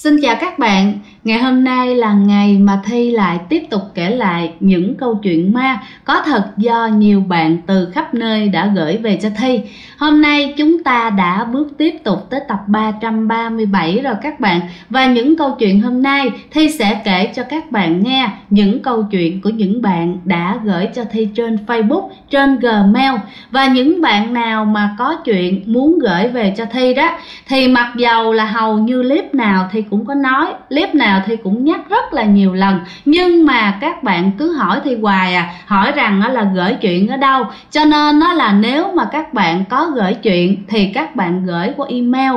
Xin chào các bạn, ngày hôm nay là ngày mà Thi lại tiếp tục kể lại những câu chuyện ma có thật do nhiều bạn từ khắp nơi đã gửi về cho Thi. Hôm nay chúng ta đã bước tiếp tục tới tập 337 rồi các bạn. Và những câu chuyện hôm nay Thi sẽ kể cho các bạn nghe những câu chuyện của những bạn đã gửi cho Thi trên Facebook, trên Gmail. Và những bạn nào mà có chuyện muốn gửi về cho Thi đó thì mặc dầu là hầu như clip nào Thi cũng có nói, clip nào Thi cũng nhắc rất là nhiều lần, nhưng mà các bạn cứ hỏi Thi hoài hỏi rằng là gửi chuyện ở đâu. Cho nên là nếu mà các bạn có gửi chuyện thì các bạn gửi qua email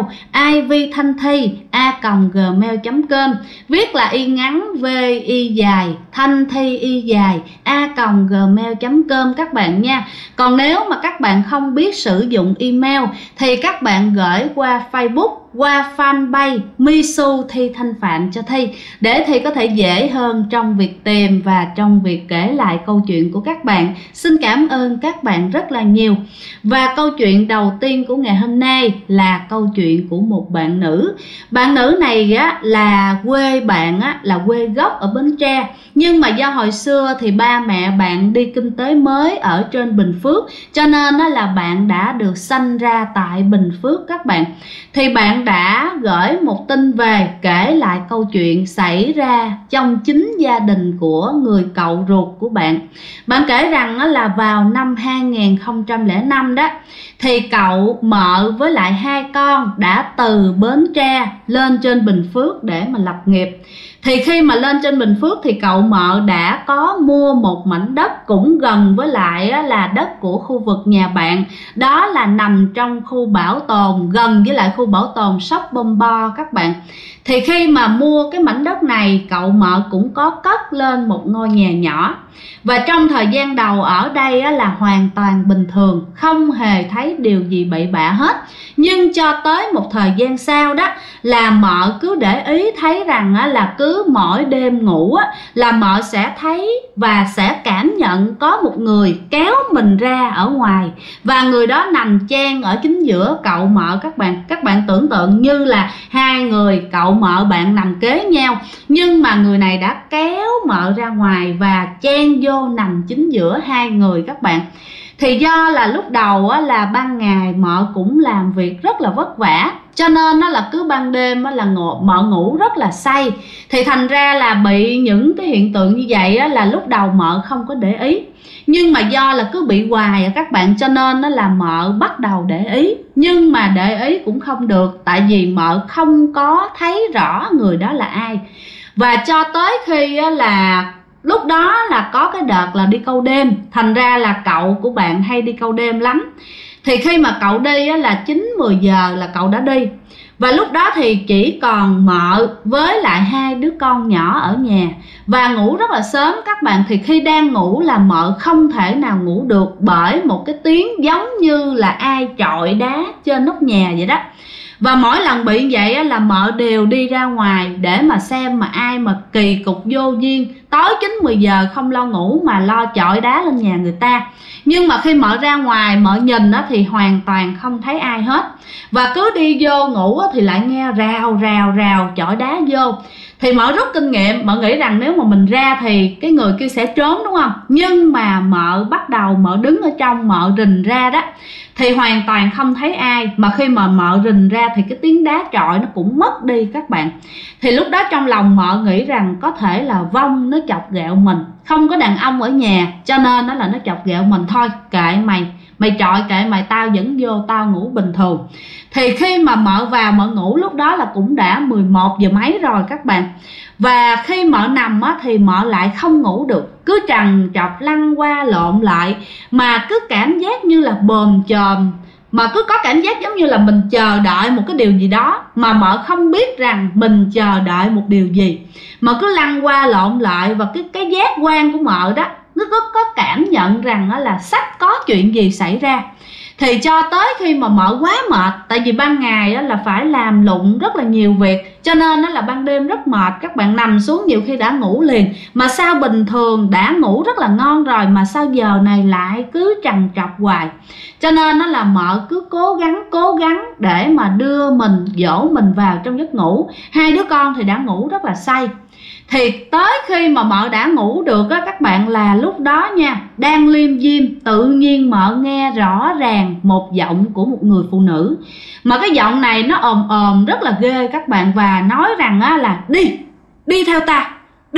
ivthanthi@gmail.com, viết là y ngắn v y dài thanh thi y dài @gmail.com các bạn nha. Còn nếu mà các bạn không biết sử dụng email thì các bạn gửi qua Facebook, qua fanpage Misu Thi Thanh Phạm cho Thi, để Thi có thể dễ hơn trong việc tìm và trong việc kể lại câu chuyện của các bạn. Xin cảm ơn các bạn rất là nhiều. Và câu chuyện đầu tiên của ngày hôm nay là câu chuyện của một bạn nữ. Bạn nữ này là quê bạn là quê gốc ở Bến Tre, nhưng mà do hồi xưa thì ba mẹ bạn đi kinh tế mới ở trên Bình Phước, cho nên là bạn đã được sanh ra tại Bình Phước các bạn. Thì bạn đã gửi một tin về kể lại câu chuyện xảy ra trong chính gia đình của người cậu ruột của bạn. Bạn kể rằng là vào năm 2005 đó thì cậu mợ với lại hai con đã từ Bến Tre lên trên Bình Phước để mà lập nghiệp. Thì khi mà lên trên Bình Phước thì cậu mợ đã có mua một mảnh đất cũng gần với lại là đất của khu vực nhà bạn. Đó là nằm trong khu bảo tồn, gần với lại khu bảo tồn Sóc Bom Bo các bạn. Thì khi mà mua cái mảnh đất này, cậu mợ cũng có cất lên một ngôi nhà nhỏ. Và trong thời gian đầu ở đây là hoàn toàn bình thường, không hề thấy điều gì bậy bạ hết. Nhưng cho tới một thời gian sau đó là mợ cứ để ý thấy rằng là cứ mỗi đêm ngủ là mợ sẽ thấy và sẽ cảm nhận có một người kéo mình ra ở ngoài. Và người đó nằm chan ở chính giữa cậu mợ các bạn. Các bạn tưởng tượng như là hai người cậu mợ bạn nằm kế nhau, nhưng mà người này đã kéo mợ ra ngoài và chen vô nằm chính giữa hai người các bạn. Thì do là lúc đầu là ban ngày mợ cũng làm việc rất là vất vả, cho nên là cứ ban đêm là mợ ngủ rất là say. Thì thành ra là bị những cái hiện tượng như vậy là lúc đầu mợ không có để ý. Nhưng mà do là cứ bị hoài các bạn, cho nên là mợ bắt đầu để ý. Nhưng mà để ý cũng không được, tại vì mợ không có thấy rõ người đó là ai. Và cho tới khi là lúc đó là có cái đợt là đi câu đêm, thành ra là cậu của bạn hay đi câu đêm lắm. Thì khi mà cậu đi là 9-10 giờ là cậu đã đi. Và lúc đó thì chỉ còn mợ với lại hai đứa con nhỏ ở nhà. Và ngủ rất là sớm các bạn. Thì khi đang ngủ là mợ không thể nào ngủ được, bởi một cái tiếng giống như là ai chọi đá trên nóc nhà vậy đó. Và mỗi lần bị vậy là mợ đều đi ra ngoài để mà xem mà ai mà kỳ cục vô duyên, tối 9-10 giờ không lo ngủ mà lo chọi đá lên nhà người ta. Nhưng mà khi mợ ra ngoài mợ nhìn thì hoàn toàn không thấy ai hết. Và cứ đi vô ngủ thì lại nghe rào chọi đá vô. Thì mợ rút kinh nghiệm, mợ nghĩ rằng nếu mà mình ra thì cái người kia sẽ trốn đúng không? Nhưng mà mợ bắt đầu mợ đứng ở trong, mợ rình ra đó thì hoàn toàn không thấy ai. Mà khi mà mợ rình ra thì cái tiếng đá chọi nó cũng mất đi các bạn. Thì lúc đó trong lòng mợ nghĩ rằng có thể là vong nó chọc ghẹo mình, không có đàn ông ở nhà cho nên là nó chọc ghẹo mình thôi, kệ mày chọi kệ mày, tao vẫn vô tao ngủ bình thường. Thì khi mà mợ vào mợ ngủ lúc đó là cũng đã 11 giờ mấy rồi các bạn. Và khi mợ nằm thì mợ lại không ngủ được, cứ trằn trọc lăn qua lộn lại, mà cứ cảm giác như là bồm chồm, mà cứ có cảm giác giống như là mình chờ đợi một cái điều gì đó, mà mợ không biết rằng mình chờ đợi một điều gì, mà cứ lăn qua lộn lại. Và cái giác quan của mợ đó nó có cảm nhận rằng là sắp có chuyện gì xảy ra. Thì cho tới khi mà mợ quá mệt, tại vì ban ngày là phải làm lụng rất là nhiều việc, cho nên là ban đêm rất mệt, các bạn nằm xuống nhiều khi đã ngủ liền. Mà sao bình thường đã ngủ rất là ngon rồi mà sao giờ này lại cứ trằn trọc hoài. Cho nên là mợ cứ cố gắng để mà đưa mình, dỗ mình vào trong giấc ngủ. Hai đứa con thì đã ngủ rất là say. Thì tới khi mà mợ đã ngủ được á các bạn, là lúc đó nha, đang liêm diêm, tự nhiên mợ nghe rõ ràng một giọng của một người phụ nữ. Mà cái giọng này nó ồm rất là ghê các bạn, và nói rằng á là đi theo ta,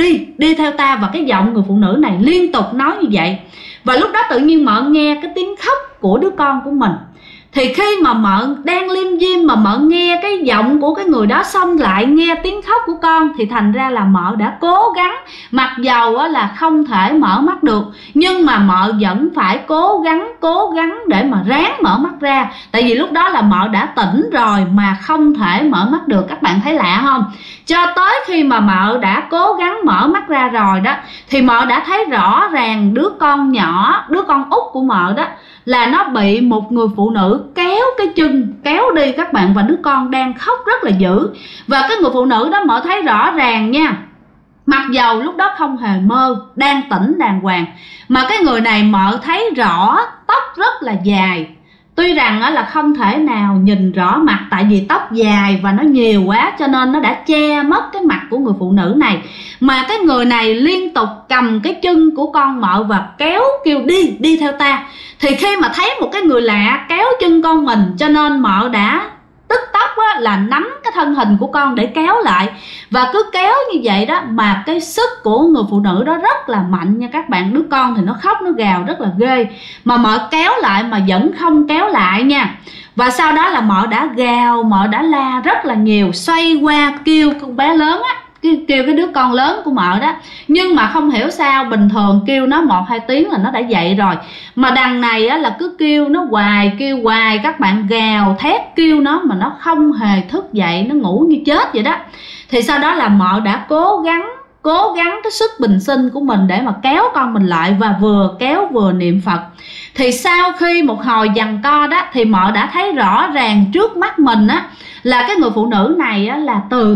đi theo ta. Và cái giọng người phụ nữ này liên tục nói như vậy. Và lúc đó tự nhiên mợ nghe cái tiếng khóc của đứa con của mình. Thì khi mà mợ đang liêm diêm mà mợ nghe cái giọng của cái người đó, xong lại nghe tiếng khóc của con, thì thành ra là mợ đã cố gắng, mặc dầu là không thể mở mắt được, nhưng mà mợ vẫn phải cố gắng để mà ráng mở mắt ra. Tại vì lúc đó là mợ đã tỉnh rồi mà không thể mở mắt được. Các bạn thấy lạ không? Cho tới khi mà mợ đã cố gắng mở mắt ra rồi đó, thì mợ đã thấy rõ ràng đứa con nhỏ, đứa con út của mợ đó, là nó bị một người phụ nữ kéo cái chân, kéo đi các bạn. Và đứa con đang khóc rất là dữ. Và cái người phụ nữ đó mợ thấy rõ ràng nha, mặc dầu lúc đó không hề mơ, đang tỉnh đàng hoàng, mà cái người này mợ thấy rõ tóc rất là dài. Tuy rằng là không thể nào nhìn rõ mặt, tại vì tóc dài và nó nhiều quá cho nên nó đã che mất cái mặt của người phụ nữ này. Mà cái người này liên tục cầm cái chân của con mợ và kéo, kêu đi theo ta. Thì khi mà thấy một cái người lạ kéo chân con mình, cho nên mợ đã tức tốc là nắm cái thân hình của con để kéo lại. Và cứ kéo như vậy đó, mà cái sức của người phụ nữ đó rất là mạnh nha các bạn. Đứa con thì nó khóc, nó gào rất là ghê, mà mợ kéo lại mà vẫn không kéo lại nha. Và sau đó là mợ đã gào, mợ đã la rất là nhiều, xoay qua kêu con bé lớn á, kêu cái đứa con lớn của mợ đó. Nhưng mà không hiểu sao, bình thường kêu nó 1-2 tiếng là nó đã dậy rồi, mà đằng này á là cứ kêu nó hoài, kêu hoài. Các bạn gào thét kêu nó mà nó không hề thức dậy, nó ngủ như chết vậy đó. Thì sau đó là mợ đã cố gắng cái sức bình sinh của mình để mà kéo con mình lại, và vừa kéo vừa niệm Phật. Thì sau khi một hồi giằng co đó, thì mợ đã thấy rõ ràng trước mắt mình á là cái người phụ nữ này á là từ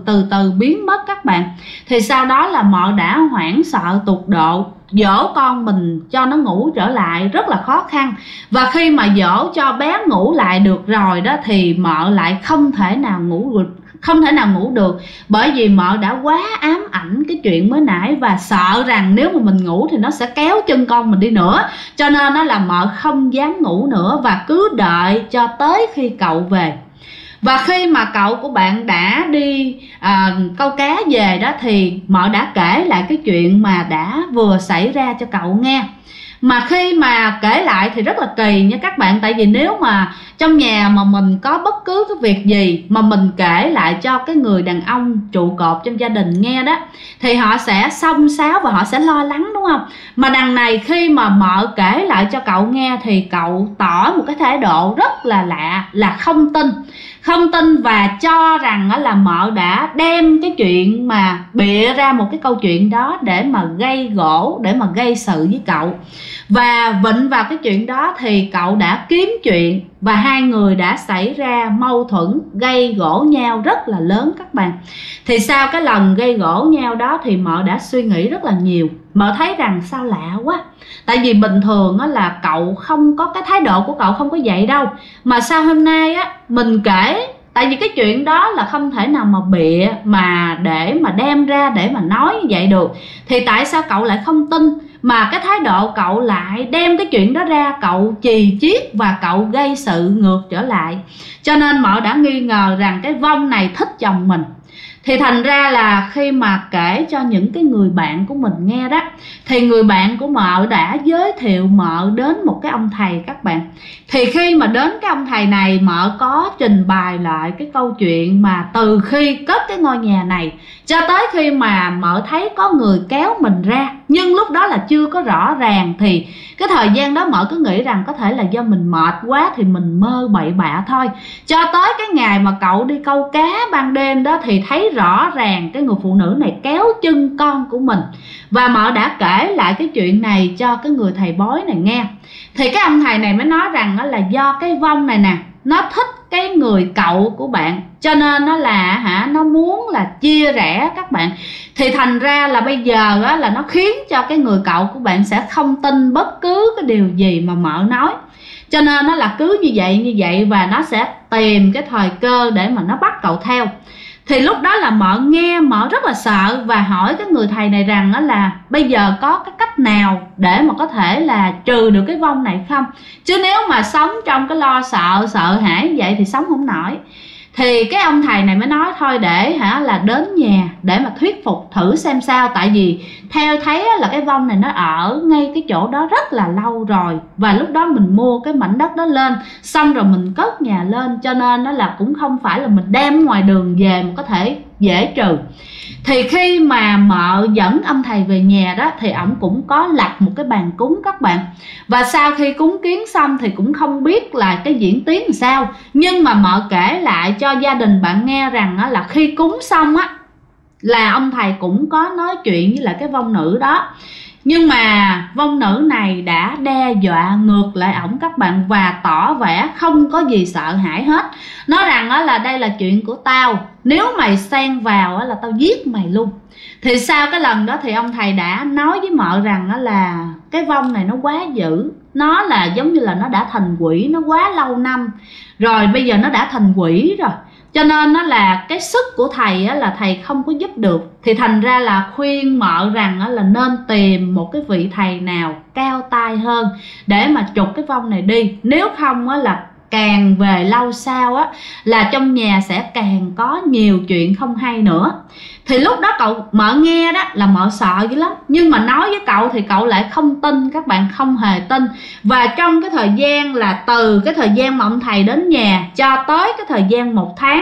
từ biến mất các bạn. Thì sau đó là mợ đã hoảng sợ tột độ, dỗ con mình cho nó ngủ trở lại rất là khó khăn. Và khi mà dỗ cho bé ngủ lại được rồi đó, thì mợ lại không thể nào ngủ được, bởi vì mợ đã quá ám ảnh cái chuyện mới nãy, và sợ rằng nếu mà mình ngủ thì nó sẽ kéo chân con mình đi nữa. Cho nên nó là mợ không dám ngủ nữa, và cứ đợi cho tới khi cậu về. Và khi mà cậu của bạn đã đi câu cá về đó, thì mợ đã kể lại cái chuyện mà đã vừa xảy ra cho cậu nghe. Mà khi mà kể lại thì rất là kỳ nha các bạn. Tại vì nếu mà trong nhà mà mình có bất cứ cái việc gì mà mình kể lại cho cái người đàn ông trụ cột trong gia đình nghe đó, thì họ sẽ xông xáo và họ sẽ lo lắng, đúng không? Mà đằng này khi mà mợ kể lại cho cậu nghe thì cậu tỏ một cái thái độ rất là lạ, là không tin và cho rằng là mợ đã đem cái chuyện mà bịa ra một cái câu chuyện đó để mà gây gổ, để mà gây sự với cậu. Và vịnh vào cái chuyện đó thì cậu đã kiếm chuyện, và hai người đã xảy ra mâu thuẫn, gây gổ nhau rất là lớn các bạn. Thì sau cái lần gây gổ nhau đó thì mợ đã suy nghĩ rất là nhiều. Mợ thấy rằng sao lạ quá, tại vì bình thường á là cậu không có, cái thái độ của cậu không có vậy đâu, mà sao hôm nay á mình kể. Tại vì cái chuyện đó là không thể nào mà bịa mà để mà đem ra để mà nói như vậy được. Thì tại sao cậu lại không tin, mà cái thái độ cậu lại đem cái chuyện đó ra, cậu chì chiết và cậu gây sự ngược trở lại. Cho nên mợ đã nghi ngờ rằng cái vong này thích chồng mình. Thì thành ra là khi mà kể cho những cái người bạn của mình nghe đó, thì người bạn của mợ đã giới thiệu mợ đến một cái ông thầy các bạn. Thì khi mà đến cái ông thầy này, mợ có trình bày lại cái câu chuyện mà từ khi cất cái ngôi nhà này cho tới khi mà mợ thấy có người kéo mình ra, nhưng lúc đó là chưa có rõ ràng. Thì cái thời gian đó mợ cứ nghĩ rằng có thể là do mình mệt quá thì mình mơ bậy bạ thôi. Cho tới cái ngày mà cậu đi câu cá ban đêm đó thì thấy thấy rõ ràng cái người phụ nữ này kéo chân con của mình. Và mợ đã kể lại cái chuyện này cho cái người thầy bói này nghe. Thì cái ông thầy này mới nói rằng đó là do cái vong này nè, nó thích cái người cậu của bạn, cho nên nó là nó muốn là chia rẽ các bạn. Thì thành ra là bây giờ á, là nó khiến cho cái người cậu của bạn sẽ không tin bất cứ cái điều gì mà mợ nói. Cho nên nó là cứ như vậy và nó sẽ tìm cái thời cơ để mà nó bắt cậu theo. Thì lúc đó là mợ nghe, mợ rất là sợ và hỏi cái người thầy này rằng đó là bây giờ có cái cách nào để mà có thể là trừ được cái vong này không? Chứ nếu mà sống trong cái lo sợ hãi vậy thì sống không nổi. Thì cái ông thầy này mới nói thôi để là đến nhà để mà thuyết phục thử xem sao. Tại vì theo thấy là cái vong này nó ở ngay cái chỗ đó rất là lâu rồi, và lúc đó mình mua cái mảnh đất đó lên xong rồi mình cất nhà lên, cho nên nó là cũng không phải là mình đem ngoài đường về mà có thể dễ trừ. Thì khi mà mợ dẫn ông thầy về nhà đó thì ổng cũng có lập một cái bàn cúng các bạn. Và sau khi cúng kiến xong thì cũng không biết là cái diễn tiến làm sao, nhưng mà mợ kể lại cho gia đình bạn nghe rằng là khi cúng xong á là ông thầy cũng có nói chuyện với lại cái vong nữ đó. Nhưng mà vong nữ này đã đe dọa ngược lại ổng các bạn, và tỏ vẻ không có gì sợ hãi hết. Nói rằng là đây là chuyện của tao, nếu mày xen vào là tao giết mày luôn. Thì sau cái lần đó thì ông thầy đã nói với mợ rằng là cái vong này nó quá dữ, nó là giống như là nó đã thành quỷ, nó quá lâu năm rồi, bây giờ nó đã thành quỷ rồi, cho nên nó là cái sức của thầy là thầy không có giúp được. Thì thành ra là khuyên mợ rằng là nên tìm một cái vị thầy nào cao tay hơn để mà trục cái vong này đi. Nếu không là càng về lâu sau là trong nhà sẽ càng có nhiều chuyện không hay nữa. Thì lúc đó mợ nghe đó là mợ sợ dữ lắm, nhưng mà nói với cậu thì cậu lại không tin các bạn, không hề tin. Và trong cái thời gian là từ cái thời gian mà ông thầy đến nhà cho tới cái thời gian 1 tháng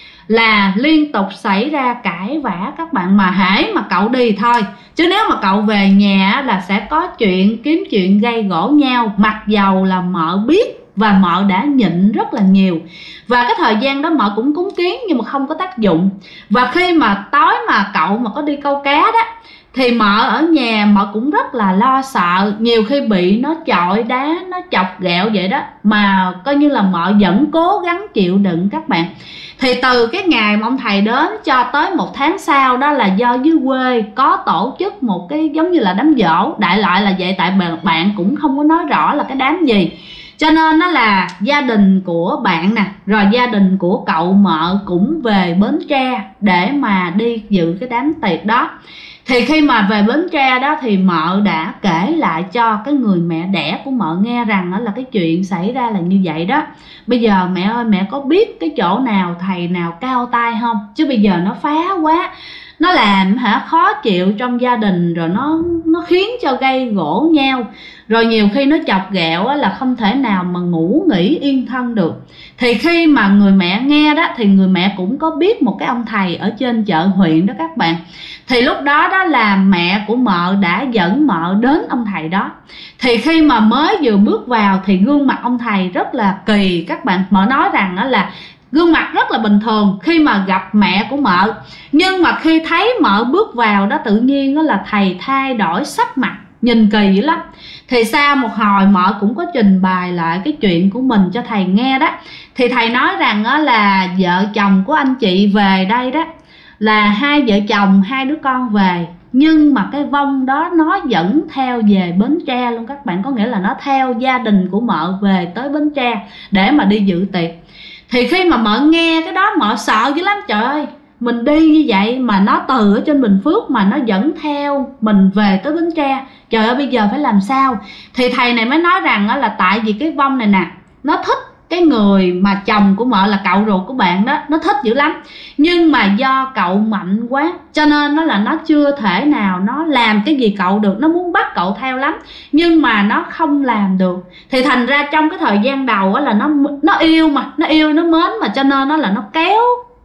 là liên tục xảy ra cãi vã các bạn. Mà hễ mà cậu đi thôi, chứ nếu mà cậu về nhà là sẽ có chuyện kiếm chuyện gây gổ nhau. Mặc dầu là mợ biết và mợ đã nhịn rất là nhiều, và cái thời gian đó mợ cũng cúng kiến nhưng mà không có tác dụng. Và khi mà tối mà cậu mà có đi câu cá đó thì mợ ở nhà mợ cũng rất là lo sợ, nhiều khi bị nó chọi đá, nó chọc ghẹo vậy đó, mà coi như là mợ vẫn cố gắng chịu đựng các bạn. Thì từ cái ngày mà ông thầy đến cho tới 1 tháng sau đó là do dưới quê có tổ chức một cái giống như là đám giỗ, đại loại là vậy, tại bạn cũng không có nói rõ là cái đám gì. Cho nên nó là gia đình của bạn nè, rồi gia đình của cậu mợ cũng về Bến Tre để mà đi dự cái đám tiệc đó. Thì khi mà về Bến Tre đó thì mợ đã kể lại cho cái người mẹ đẻ của mợ nghe rằng đó là cái chuyện xảy ra là như vậy đó. Bây giờ mẹ ơi, mẹ có biết cái chỗ nào thầy nào cao tay không? Chứ bây giờ nó phá quá, nó làm khó chịu trong gia đình, rồi nó khiến cho gây gổ nhau, rồi nhiều khi nó chọc ghẹo là không thể nào mà ngủ nghỉ yên thân được. Thì khi mà người mẹ nghe đó thì người mẹ cũng có biết một cái ông thầy ở trên chợ huyện đó các bạn. Thì lúc đó đó là mẹ của mợ đã dẫn mợ đến ông thầy đó. Thì khi mà mới vừa bước vào thì gương mặt ông thầy rất là kỳ các bạn. Mợ nói rằng đó là gương mặt rất là bình thường khi mà gặp mẹ của mợ, nhưng mà khi thấy mợ bước vào đó tự nhiên đó là thầy thay đổi sắc mặt, nhìn kỳ dữ lắm. Thì sau một hồi mợ cũng có trình bày lại cái chuyện của mình cho thầy nghe đó. Thì thầy nói rằng đó là vợ chồng của anh chị về đây đó là 2 vợ chồng 2 đứa con về, nhưng mà cái vong đó nó vẫn theo về Bến Tre luôn các bạn. Có nghĩa là nó theo gia đình của mợ về tới Bến Tre để mà đi dự tiệc. Thì khi mà mợ nghe cái đó mợ sợ dữ lắm. Trời ơi, mình đi như vậy mà nó từ ở trên Bình Phước mà nó vẫn theo mình về tới Bến Tre, trời ơi bây giờ phải làm sao? Thì thầy này mới nói rằng là tại vì cái vong này nè, nó thích cái người mà chồng của mợ là cậu ruột của bạn đó, nó thích dữ lắm. Nhưng mà do cậu mạnh quá cho nên nó chưa thể nào nó làm cái gì cậu được. Nó muốn bắt cậu theo lắm nhưng mà nó không làm được. Thì thành ra trong cái thời gian đầu là nó yêu mà, nó yêu nó mến mà, cho nên nó là nó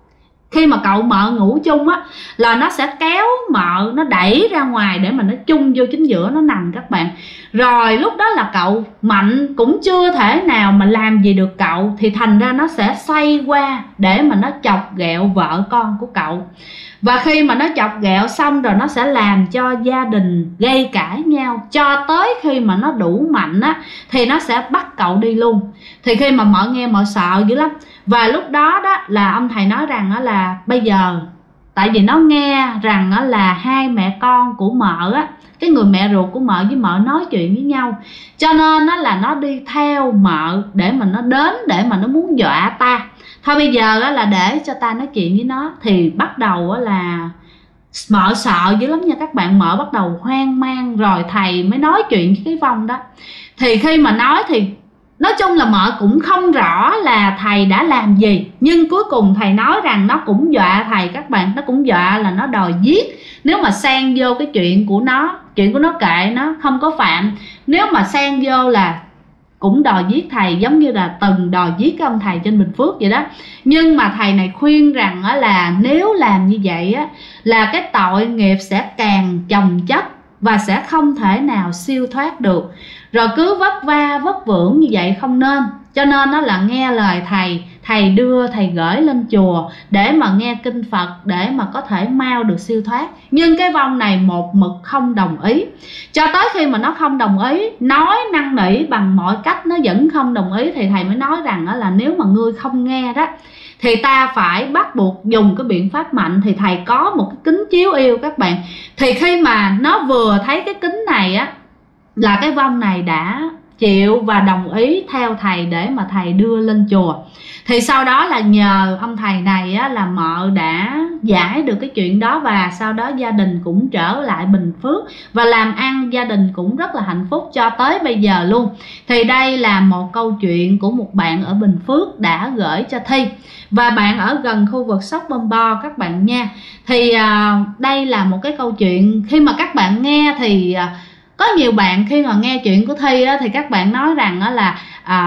khi mà cậu mợ ngủ chung á là nó sẽ kéo mợ, nó đẩy ra ngoài để mà nó chung vô chính giữa nó nằm các bạn. Rồi lúc đó là cậu mạnh cũng chưa thể nào mà làm gì được cậu, thì thành ra nó sẽ xoay qua để mà nó chọc ghẹo vợ con của cậu. Và khi mà nó chọc ghẹo xong rồi nó sẽ làm cho gia đình gây cãi nhau, cho tới khi mà nó đủ mạnh á thì nó sẽ bắt cậu đi luôn. Thì khi mà mợ nghe mợ sợ dữ lắm. Và lúc đó đó là ông thầy nói rằng đó là bây giờ, tại vì nó nghe rằng đó là hai mẹ con của mợ á, cái người mẹ ruột của mợ với mợ nói chuyện với nhau, cho nên đó là nó đi theo mợ để mà nó đến, để mà nó muốn dọa ta. Thôi bây giờ đó là để cho ta nói chuyện với nó. Thì bắt đầu đó là mợ sợ dữ lắm nha các bạn, mợ bắt đầu hoang mang. Rồi thầy mới nói chuyện với cái vong đó. Thì khi mà nói thì nói chung là mợ cũng không rõ là thầy đã làm gì, nhưng cuối cùng thầy nói rằng nó cũng dọa thầy các bạn. Nó cũng dọa là nó đòi giết nếu mà xen vô cái chuyện của nó. Chuyện của nó kệ, nó không có phạm. Nếu mà xen vô là cũng đòi giết thầy, giống như là từng đòi giết cái ông thầy trên Bình Phước vậy đó. Nhưng mà thầy này khuyên rằng là nếu làm như vậy á là cái tội nghiệp sẽ càng chồng chất và sẽ không thể nào siêu thoát được. Rồi cứ vất va vất vưởng như vậy không nên. Cho nên nó là nghe lời thầy, thầy đưa thầy gửi lên chùa để mà nghe kinh Phật, để mà có thể mau được siêu thoát. Nhưng cái vong này một mực không đồng ý. Cho tới khi mà nó không đồng ý, nói năn nỉ bằng mọi cách nó vẫn không đồng ý, thì thầy mới nói rằng là nếu mà ngươi không nghe đó thì ta phải bắt buộc dùng cái biện pháp mạnh. Thì thầy có một cái kính chiếu yêu các bạn. Thì khi mà nó vừa thấy cái kính này á là cái vong này đã chịu và đồng ý theo thầy để mà thầy đưa lên chùa. Thì sau đó là nhờ ông thầy này á, là mợ đã giải được cái chuyện đó. Và sau đó gia đình cũng trở lại Bình Phước và làm ăn gia đình cũng rất là hạnh phúc cho tới bây giờ luôn. Thì đây là một câu chuyện của một bạn ở Bình Phước đã gửi cho Thi. Và bạn ở gần khu vực Sóc Bom Bo các bạn nha. Thì đây là một cái câu chuyện khi mà các bạn nghe thì có nhiều bạn khi mà nghe chuyện của Thi á, thì các bạn nói rằng á là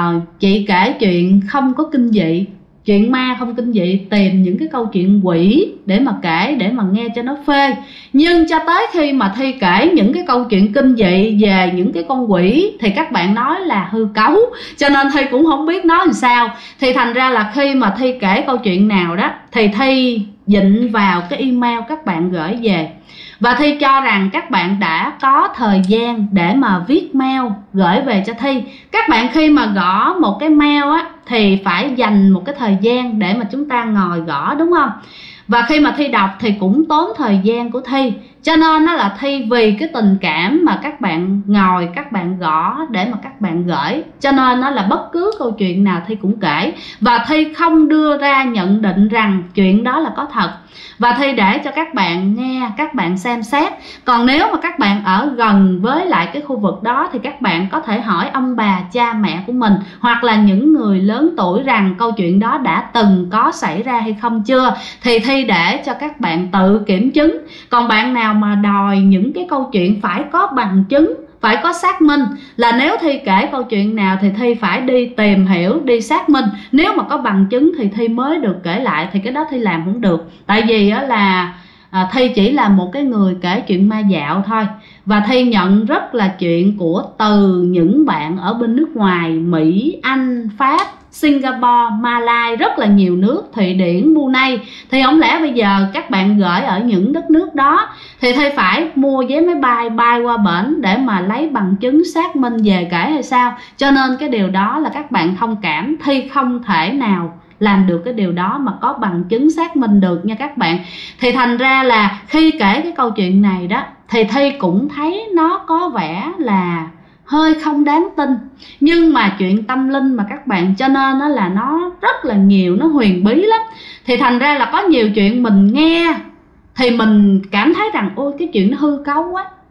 chị kể chuyện không có kinh dị, chuyện ma không kinh dị, tìm những cái câu chuyện quỷ để mà kể, để mà nghe cho nó phê. Nhưng cho tới khi mà Thi kể những cái câu chuyện kinh dị về những cái con quỷ thì các bạn nói là hư cấu, cho nên Thi cũng không biết nói làm sao. Thì thành ra là khi mà Thi kể câu chuyện nào đó thì Thi dịnh vào cái email các bạn gửi về. Và Thi cho rằng các bạn đã có thời gian để mà viết mail gửi về cho Thi. Các bạn khi mà gõ một cái mail á thì phải dành một cái thời gian để mà chúng ta ngồi gõ, đúng không? Và khi mà Thi đọc thì cũng tốn thời gian của Thi. Cho nên đó là Thi vì cái tình cảm mà các bạn ngồi, các bạn gõ để mà các bạn gửi, cho nên đó là bất cứ câu chuyện nào Thi cũng kể. Và Thi không đưa ra nhận định rằng chuyện đó là có thật. Và Thi để cho các bạn nghe, các bạn xem xét. Còn nếu mà các bạn ở gần với lại cái khu vực đó thì các bạn có thể hỏi ông bà, cha mẹ của mình, hoặc là những người lớn tuổi rằng câu chuyện đó đã từng có xảy ra hay không chưa. Thì Thi để cho các bạn tự kiểm chứng. Còn bạn nào mà đòi những cái câu chuyện phải có bằng chứng, phải có xác minh, là nếu Thi kể câu chuyện nào thì Thi phải đi tìm hiểu, đi xác minh. Nếu mà có bằng chứng thì Thi mới được kể lại, thì cái đó Thi làm không được. Tại vì đó là Thi chỉ là một cái người kể chuyện ma dạo thôi. Và Thi nhận rất là chuyện từ những bạn ở bên nước ngoài, Mỹ, Anh, Pháp, Singapore, Malai, rất là nhiều nước, Thụy Điển, Brunei. Thì không lẽ bây giờ các bạn gửi ở những đất nước đó thì Thi phải mua vé máy bay bay qua bển để mà lấy bằng chứng xác minh về kể hay sao? Cho nên cái điều đó là các bạn thông cảm, Thi không thể nào làm được cái điều đó mà có bằng chứng xác minh được nha các bạn. Thì thành ra là khi kể cái câu chuyện này đó thì Thi cũng thấy nó có vẻ là hơi không đáng tin. Nhưng mà chuyện tâm linh mà các bạn, cho nên nó là nó rất là nhiều, nó huyền bí lắm. Thì thành ra là có nhiều chuyện mình nghe thì mình cảm thấy rằng ôi cái chuyện nó hư cấu quá,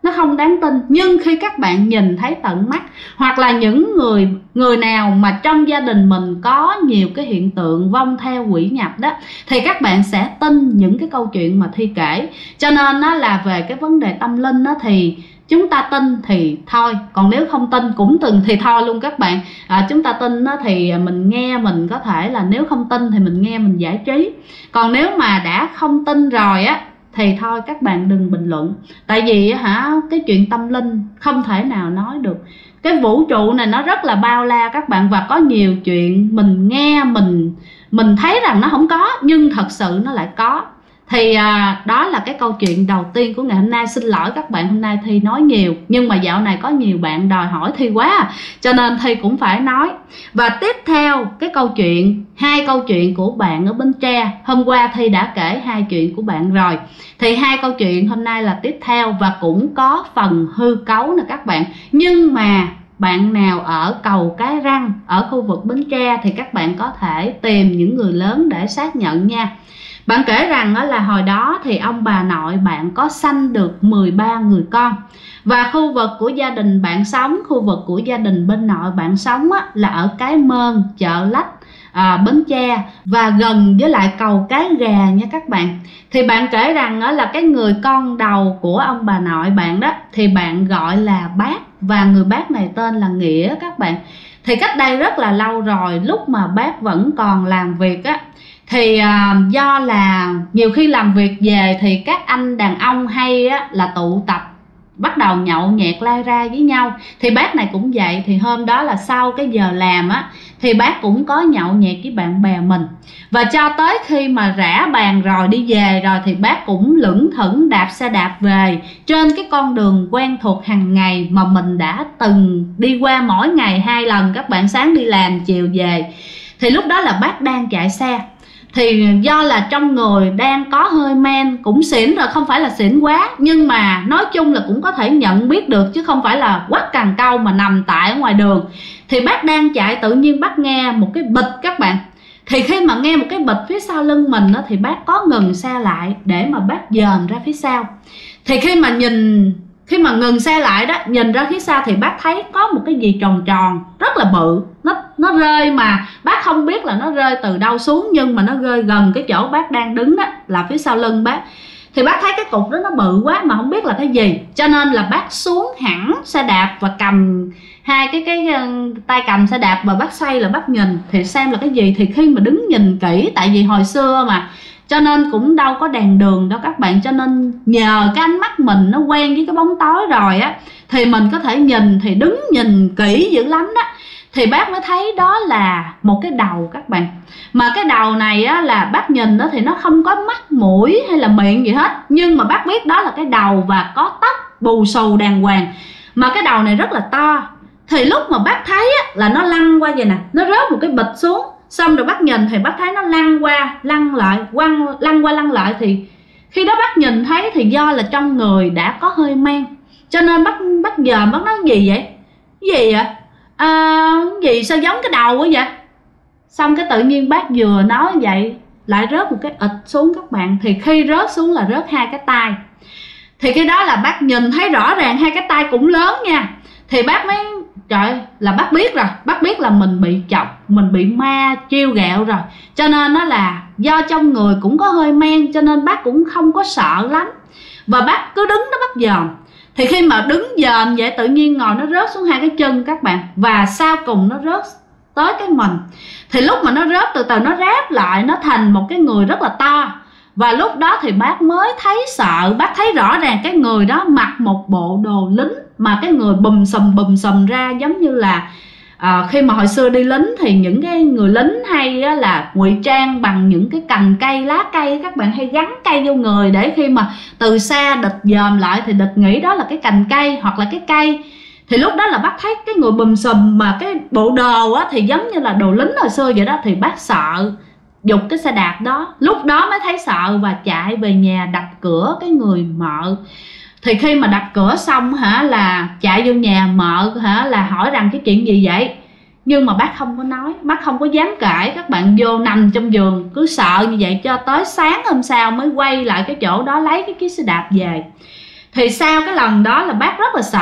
nó không đáng tin. Nhưng khi các bạn nhìn thấy tận mắt, hoặc là những người nào mà trong gia đình mình có nhiều cái hiện tượng vong theo quỷ nhập đó, thì các bạn sẽ tin những cái câu chuyện mà Thi kể. Cho nên nó là về cái vấn đề tâm linh đó, thì chúng ta tin thì thôi, còn nếu không tin cũng từng thì thôi luôn các bạn. Chúng ta tin đó thì mình nghe, mình có thể là nếu không tin thì mình nghe mình giải trí. Còn nếu mà đã không tin rồi á thì thôi các bạn đừng bình luận. Tại vì cái chuyện tâm linh không thể nào nói được. Cái vũ trụ này nó rất là bao la các bạn, và có nhiều chuyện mình nghe mình thấy rằng nó không có, nhưng thật sự nó lại có. Thì đó là cái câu chuyện đầu tiên của ngày hôm nay. Xin lỗi các bạn, hôm nay Thi nói nhiều, nhưng mà dạo này có nhiều bạn đòi hỏi Thi quá, cho nên Thi cũng phải nói. Và tiếp theo cái câu chuyện, hai câu chuyện của bạn ở Bến Tre. Hôm qua Thi đã kể hai chuyện của bạn rồi, thì hai câu chuyện hôm nay là tiếp theo, và cũng có phần hư cấu nè các bạn. Nhưng mà bạn nào ở cầu Cái Răng, ở khu vực Bến Tre thì các bạn có thể tìm những người lớn để xác nhận nha. Bạn kể rằng là hồi đó thì ông bà nội bạn có sanh được 13 người con. Và khu vực của gia đình bạn sống, khu vực của gia đình bên nội bạn sống là ở Cái Mơn, Chợ Lách, Bến Tre, và gần với lại cầu Cái Gà nha các bạn. Thì bạn kể rằng là cái người con đầu của ông bà nội bạn đó thì bạn gọi là bác, và người bác này tên là Nghĩa các bạn. Thì cách đây rất là lâu rồi, lúc mà bác vẫn còn làm việc thì do là nhiều khi làm việc về thì các anh đàn ông hay là tụ tập bắt đầu nhậu nhẹt lai ra với nhau. Thì bác này cũng vậy, thì hôm đó là sau cái giờ làm thì bác cũng có nhậu nhẹt với bạn bè mình. Và cho tới khi mà rã bàn rồi, đi về rồi, thì bác cũng lững thững đạp xe đạp về trên cái con đường quen thuộc hàng ngày mà mình đã từng đi qua mỗi ngày 2 lần các bạn, sáng đi làm chiều về. Thì lúc đó là bác đang chạy xe, thì do là trong người đang có hơi men, cũng xỉn rồi, không phải là xỉn quá, nhưng mà nói chung là cũng có thể nhận biết được, chứ không phải là quắt cằn câu mà nằm tại ở ngoài đường. Thì bác đang chạy, tự nhiên bác nghe một cái bịch các bạn. Thì khi mà nghe một cái bịch phía sau lưng mình thì bác có ngừng xe lại để mà bác dòm ra phía sau. Thì khi mà ngừng xe lại đó, nhìn ra phía sau thì bác thấy có một cái gì tròn tròn rất là bự, nó rơi, mà bác không biết là nó rơi từ đâu xuống, nhưng mà nó rơi gần cái chỗ bác đang đứng đó, là phía sau lưng bác. Thì bác thấy cái cục đó nó bự quá mà không biết là cái gì, cho nên là bác xuống hẳn xe đạp và cầm hai cái tay cầm xe đạp, và bác xoay là bác nhìn thì xem là cái gì. Thì khi mà đứng nhìn kỹ, tại vì hồi xưa mà, cho nên cũng đâu có đèn đường đâu các bạn, cho nên nhờ cái ánh mắt mình nó quen với cái bóng tối rồi thì mình có thể nhìn, thì đứng nhìn kỹ dữ lắm đó. Thì bác mới thấy đó là một cái đầu các bạn. Mà cái đầu này là bác nhìn thì nó không có mắt, mũi hay là miệng gì hết, nhưng mà bác biết đó là cái đầu và có tóc bù xù đàng hoàng. Mà cái đầu này rất là to. Thì lúc mà bác thấy là nó lăn qua vậy nè, nó rớt một cái bịch xuống, xong rồi bác nhìn thì bác thấy nó lăn qua lăn lại, lăn qua lăn lại. Thì khi đó bác nhìn thấy thì do là trong người đã có hơi men, cho nên bác dòm, bác nói gì vậy? Cái gì vậy? Gì sao giống cái đầu quá vậy? Xong cái tự nhiên bác vừa nói vậy lại rớt một cái ịt xuống các bạn. Thì khi rớt xuống là rớt 2 cái tay. Thì cái đó là bác nhìn thấy rõ ràng 2 cái tay cũng lớn nha. Thì bác mới, trời, là bác biết rồi, bác biết là mình bị chọc, mình bị ma trêu ghẹo rồi. Cho nên nó là do trong người cũng có hơi men, cho nên bác cũng không có sợ lắm. Và bác cứ đứng đó bác dòm. Thì khi mà đứng dòm vậy, tự nhiên ngồi nó rớt xuống 2 cái chân các bạn, và sau cùng nó rớt tới cái mình. Thì lúc mà nó rớt từ từ nó ráp lại, nó thành một cái người rất là to. Và lúc đó thì bác mới thấy sợ. Bác thấy rõ ràng cái người đó mặc một bộ đồ lính, mà cái người bùm xùm ra, giống như là khi mà hồi xưa đi lính thì những cái người lính hay là ngụy trang bằng những cái cành cây, lá cây, các bạn hay gắn cây vô người để khi mà từ xa địch dòm lại thì địch nghĩ đó là cái cành cây hoặc là cái cây. Thì lúc đó là bác thấy cái người bùm xùm mà cái bộ đồ thì giống như là đồ lính hồi xưa vậy đó. Thì bác sợ, giục cái xe đạp đó, lúc đó mới thấy sợ và chạy về nhà đập cửa cái người mợ. Thì khi mà đập cửa xong là chạy vô nhà mợ là hỏi rằng cái chuyện gì vậy. Nhưng mà bác không có nói, bác không có dám kể. Các bạn vô nằm trong giường cứ sợ như vậy cho tới sáng hôm sau mới quay lại cái chỗ đó lấy cái chiếc xe đạp về. Thì sau cái lần đó là bác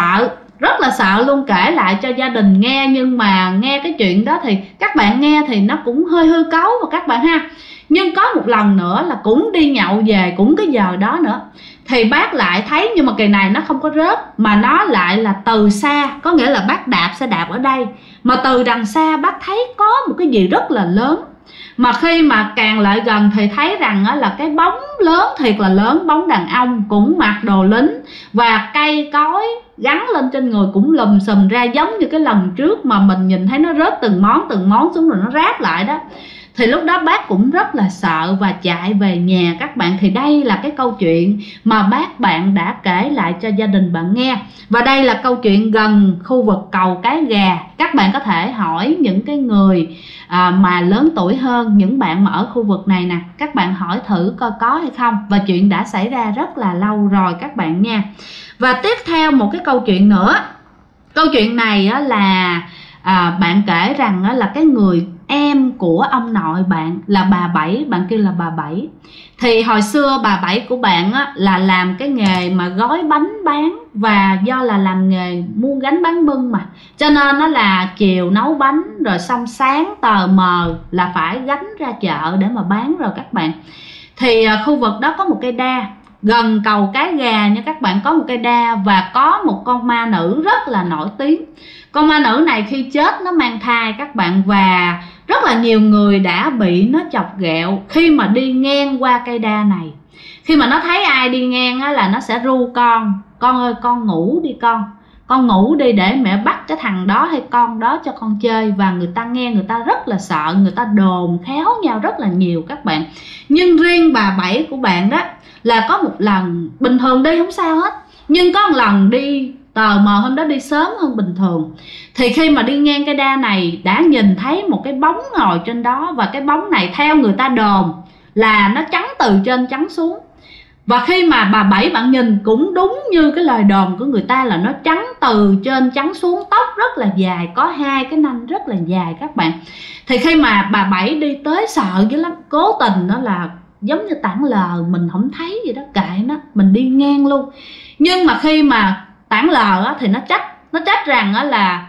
rất là sợ luôn, kể lại cho gia đình nghe. Nhưng mà nghe cái chuyện đó thì các bạn nghe thì nó cũng hơi hư cấu mà các bạn ha. Nhưng có một lần nữa là cũng đi nhậu về, cũng cái giờ đó nữa, thì bác lại thấy, nhưng mà kỳ này nó không có rớt mà nó lại là từ xa. Có nghĩa là bác đạp xe đạp ở đây, mà từ đằng xa bác thấy có một cái gì rất là lớn. Mà khi mà càng lại gần thì thấy rằng là cái bóng lớn, thiệt là lớn, bóng đàn ông cũng mặc đồ lính, và cây cối gắn lên trên người cũng lùm xùm ra, giống như cái lần trước mà mình nhìn thấy nó rớt từng món xuống rồi nó ráp lại đó. Thì lúc đó bác cũng rất là sợ và chạy về nhà các bạn. Thì đây là cái câu chuyện mà bác bạn đã kể lại cho gia đình bạn nghe. Và đây là câu chuyện gần khu vực cầu Cái Gà. Các bạn có thể hỏi những cái người mà lớn tuổi hơn, những bạn mà ở khu vực này nè, các bạn hỏi thử coi có hay không. Và chuyện đã xảy ra rất là lâu rồi các bạn nha. Và tiếp theo một cái câu chuyện nữa. Câu chuyện này là bạn kể rằng là cái người em của ông nội bạn là bà Bảy, bạn kêu là bà Bảy. Thì hồi xưa bà Bảy của bạn là làm cái nghề mà gói bánh bán, và do là làm nghề muôn gánh bán bưng mà, cho nên nó là chiều nấu bánh rồi xong sáng tờ mờ là phải gánh ra chợ để mà bán rồi các bạn. Thì khu vực đó có một cây đa gần cầu Cái Gà nha các bạn, có một cây đa và có một con ma nữ rất là nổi tiếng. Con ma nữ này khi chết nó mang thai các bạn, và rất là nhiều người đã bị nó chọc ghẹo khi mà đi ngang qua cây đa này. Khi mà nó thấy ai đi ngang là nó sẽ ru con ơi con ngủ đi con ngủ đi để mẹ bắt cái thằng đó hay con đó cho con chơi. Và người ta nghe người ta rất là sợ, người ta đồn khéo nhau rất là nhiều các bạn. Nhưng riêng bà Bảy của bạn đó là có một lần, bình thường đi không sao hết, nhưng có một lần đi tờ mờ, hôm đó đi sớm hơn bình thường, thì khi mà đi ngang cái đa này đã nhìn thấy một cái bóng ngồi trên đó. Và cái bóng này theo người ta đồn là nó trắng từ trên trắng xuống. Và khi mà bà Bảy bạn nhìn cũng đúng như cái lời đồn của người ta là nó trắng từ trên trắng xuống, tóc rất là dài, có hai cái nanh rất là dài các bạn. Thì khi mà bà Bảy đi tới sợ dữ lắm, cố tình đó là giống như tảng lờ, mình không thấy gì đó, kệ nó, mình đi ngang luôn. Nhưng mà khi mà tảng lờ thì nó trách rằng là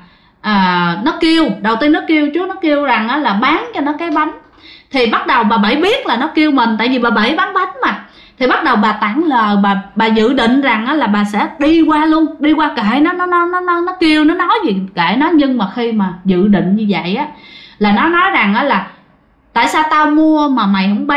nó kêu, đầu tiên nó kêu trước, nó kêu rằng là bán cho nó cái bánh. Thì bắt đầu bà Bảy biết là nó kêu mình, tại vì bà Bảy bán bánh mà. Thì bắt đầu bà tảng lờ, bà dự định rằng là bà sẽ đi qua luôn, đi qua kệ nó kêu, nó nói gì kệ nó. Nhưng mà khi mà dự định như vậy là nó nói rằng là tại sao tao mua mà mày không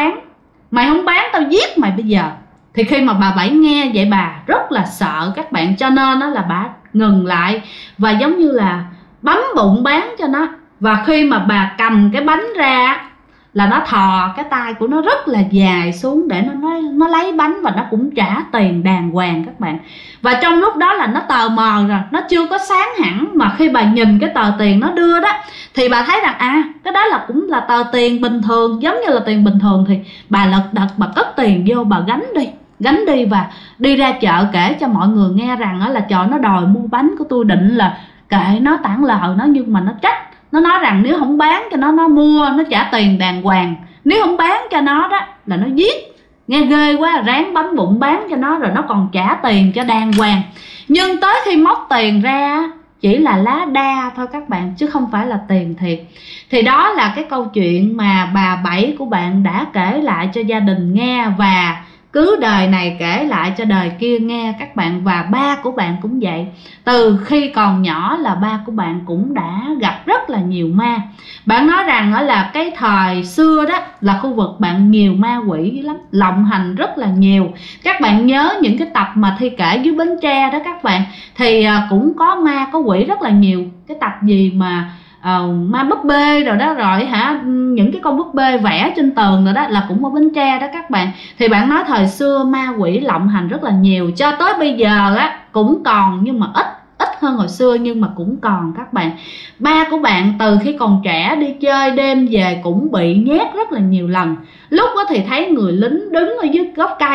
bán, tao giết mày bây giờ. Thì khi mà bà Bảy nghe vậy bà rất là sợ các bạn, cho nên là bà ngừng lại và giống như là bấm bụng bán cho nó. Và khi mà bà cầm cái bánh ra là nó thò cái tay của nó rất là dài xuống để nó lấy bánh, và nó cũng trả tiền đàng hoàng các bạn. Và trong lúc đó là nó tờ mờ rồi, nó chưa có sáng hẳn, mà khi bà nhìn cái tờ tiền nó đưa đó thì bà thấy rằng cái đó là cũng là tờ tiền bình thường, giống như là tiền bình thường. Thì bà lật đật bà cất tiền vô, bà gánh đi và đi ra chợ kể cho mọi người nghe rằng là trời, nó đòi mua bánh của tôi, định là kệ nó, tảng lờ nó, nhưng mà nó trách. Nó nói rằng nếu không bán cho nó mua, nó trả tiền đàng hoàng. Nếu không bán cho nó đó là nó giết. Nghe ghê quá, ráng bấm bụng bán cho nó rồi nó còn trả tiền cho đàng hoàng. Nhưng tới khi móc tiền ra chỉ là lá đa thôi các bạn, chứ không phải là tiền thiệt. Thì đó là cái câu chuyện mà bà Bảy của bạn đã kể lại cho gia đình nghe, và cứ đời này kể lại cho đời kia nghe các bạn. Và ba của bạn cũng vậy, từ khi còn nhỏ là ba của bạn cũng đã gặp rất là nhiều ma. Bạn nói rằng là cái thời xưa đó là khu vực bạn nhiều ma quỷ dữ lắm, lộng hành rất là nhiều. Các bạn nhớ những cái tập mà Thi kể dưới Bến Tre đó các bạn, thì cũng có ma có quỷ rất là nhiều. Cái tập gì mà ma búp bê rồi đó, rồi những cái con búp bê vẽ trên tường rồi đó, là cũng ở Bến Tre đó các bạn. Thì bạn nói thời xưa ma quỷ lộng hành rất là nhiều, cho tới bây giờ cũng còn, nhưng mà ít hơn hồi xưa, nhưng mà cũng còn các bạn. Ba của bạn từ khi còn trẻ đi chơi đêm về cũng bị nhét rất là nhiều lần. Lúc thì thấy người lính đứng ở dưới gốc cây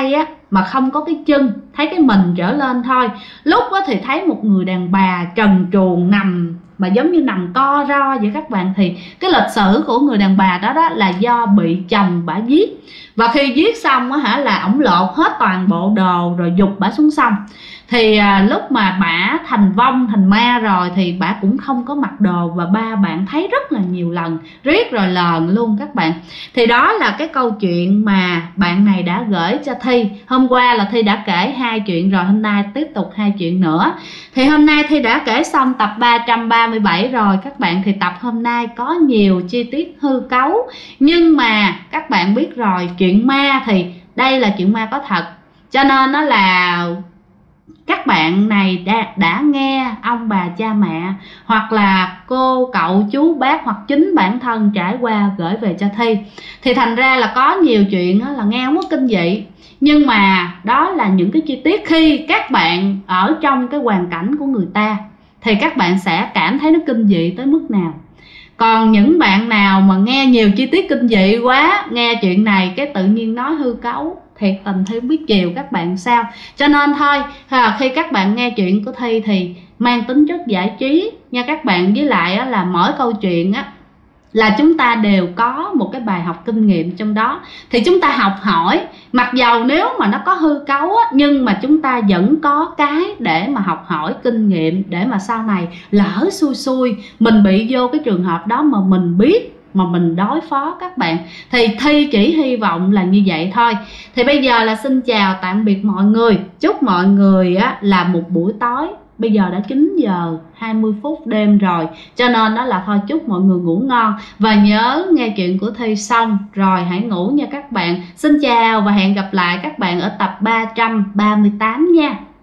mà không có cái chân, thấy cái mình trở lên thôi. Lúc đó thì thấy một người đàn bà trần truồng nằm mà giống như nằm co ro vậy các bạn. Thì cái lịch sử của người đàn bà đó là do bị chồng bả giết, và khi giết xong á là ổng lột hết toàn bộ đồ rồi giục bả xuống sông. Thì lúc mà bả thành vong thành ma rồi thì bả cũng không có mặc đồ, và ba bạn thấy rất là nhiều lần, riết rồi lờn luôn các bạn. Thì đó là cái câu chuyện mà bạn này đã gửi cho Thi. Hôm qua là Thi đã kể 2 chuyện rồi, hôm nay tiếp tục 2 chuyện nữa. Thì hôm nay Thi đã kể xong tập 337 rồi các bạn. Thì tập hôm nay có nhiều chi tiết hư cấu, nhưng mà các bạn biết rồi, chuyện ma thì đây là chuyện ma có thật, cho nên nó là các bạn này đã nghe ông bà cha mẹ hoặc là cô cậu chú bác hoặc chính bản thân trải qua gửi về cho Thi. Thì thành ra là có nhiều chuyện là nghe không có kinh dị, nhưng mà đó là những cái chi tiết khi các bạn ở trong cái hoàn cảnh của người ta thì các bạn sẽ cảm thấy nó kinh dị tới mức nào. Còn những bạn nào mà nghe nhiều chi tiết kinh dị quá, nghe chuyện này cái tự nhiên nói hư cấu, thiệt tình Thi biết chiều các bạn sao. Cho nên thôi, khi các bạn nghe chuyện của Thi thì mang tính chất giải trí nha các bạn. Với lại là mỗi câu chuyện là chúng ta đều có một cái bài học kinh nghiệm trong đó, thì chúng ta học hỏi. Mặc dầu nếu mà nó có hư cấu nhưng mà chúng ta vẫn có cái để mà học hỏi kinh nghiệm, để mà sau này lỡ xui mình bị vô cái trường hợp đó mà mình biết mà mình đối phó các bạn. Thì Thi chỉ hy vọng là như vậy thôi. Thì bây giờ là xin chào tạm biệt mọi người. Chúc mọi người là một buổi tối. Bây giờ đã 9 giờ 20 phút đêm rồi, cho nên đó là thôi chúc mọi người ngủ ngon. Và nhớ nghe chuyện của Thi xong rồi hãy ngủ nha các bạn. Xin chào và hẹn gặp lại các bạn ở tập 338 nha.